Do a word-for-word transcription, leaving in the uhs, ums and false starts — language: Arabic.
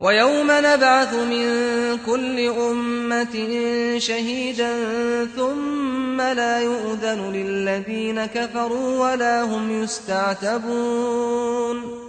ويوم نبعث من كل أمة شهيدا ثم لا يؤذن للذين كفروا ولا هم يستعتبون